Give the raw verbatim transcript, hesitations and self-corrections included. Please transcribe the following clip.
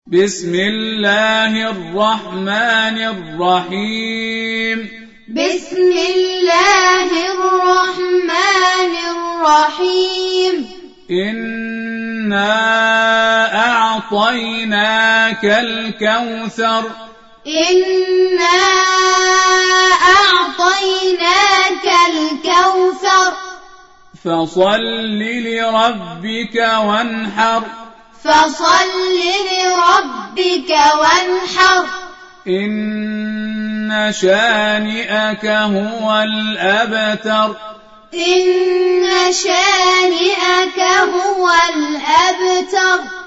بسم الله الرحمن الرحيم بسم الله الرحمن الرحيم إنا أعطيناك الكوثر إنا أعطيناك الكوثر فصل لربك وانحر فصل لربك وانحر إن شانئك هو الأبتر إن شانئك هو الأبتر